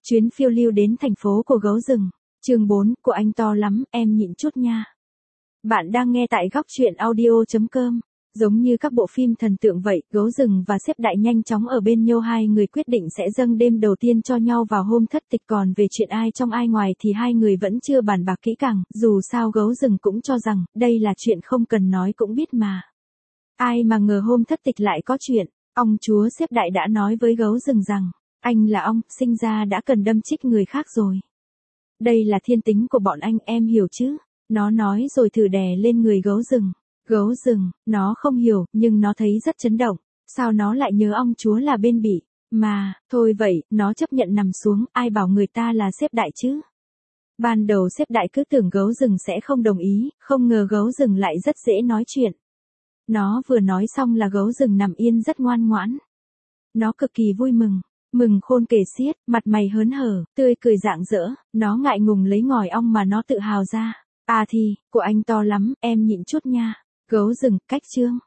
Chuyến phiêu lưu đến thành phố của gấu rừng. Chương 4, của anh to lắm, em nhịn chút nha. Bạn đang nghe tại góc truyện audio.com. Giống như các bộ phim thần tượng vậy, gấu rừng và sếp đại nhanh chóng ở bên nhau, hai người quyết định sẽ dâng đêm đầu tiên cho nhau vào hôm thất tịch, còn về chuyện ai trong ai ngoài thì hai người vẫn chưa bàn bạc kỹ càng, dù sao gấu rừng cũng cho rằng, đây là chuyện không cần nói cũng biết mà. Ai mà ngờ hôm thất tịch lại có chuyện, ông chúa sếp đại đã nói với gấu rừng rằng, anh là ong, sinh ra đã cần đâm chích người khác rồi. Đây là thiên tính của bọn anh, em hiểu chứ? Nó nói rồi thử đè lên người gấu rừng. Gấu rừng, nó không hiểu, nhưng nó thấy rất chấn động. Sao nó lại nhớ ong chúa là bên bị? Mà, thôi vậy, nó chấp nhận nằm xuống, ai bảo người ta là sếp đại chứ? Ban đầu sếp đại cứ tưởng gấu rừng sẽ không đồng ý, không ngờ gấu rừng lại rất dễ nói chuyện. Nó vừa nói xong là gấu rừng nằm yên rất ngoan ngoãn. Nó cực kỳ vui mừng. Mừng khôn kể xiết, mặt mày hớn hở, tươi cười rạng rỡ, nó ngại ngùng lấy ngòi ong mà nó tự hào ra. À thì, của anh to lắm, em nhịn chút nha. Gấu rừng, cách chương.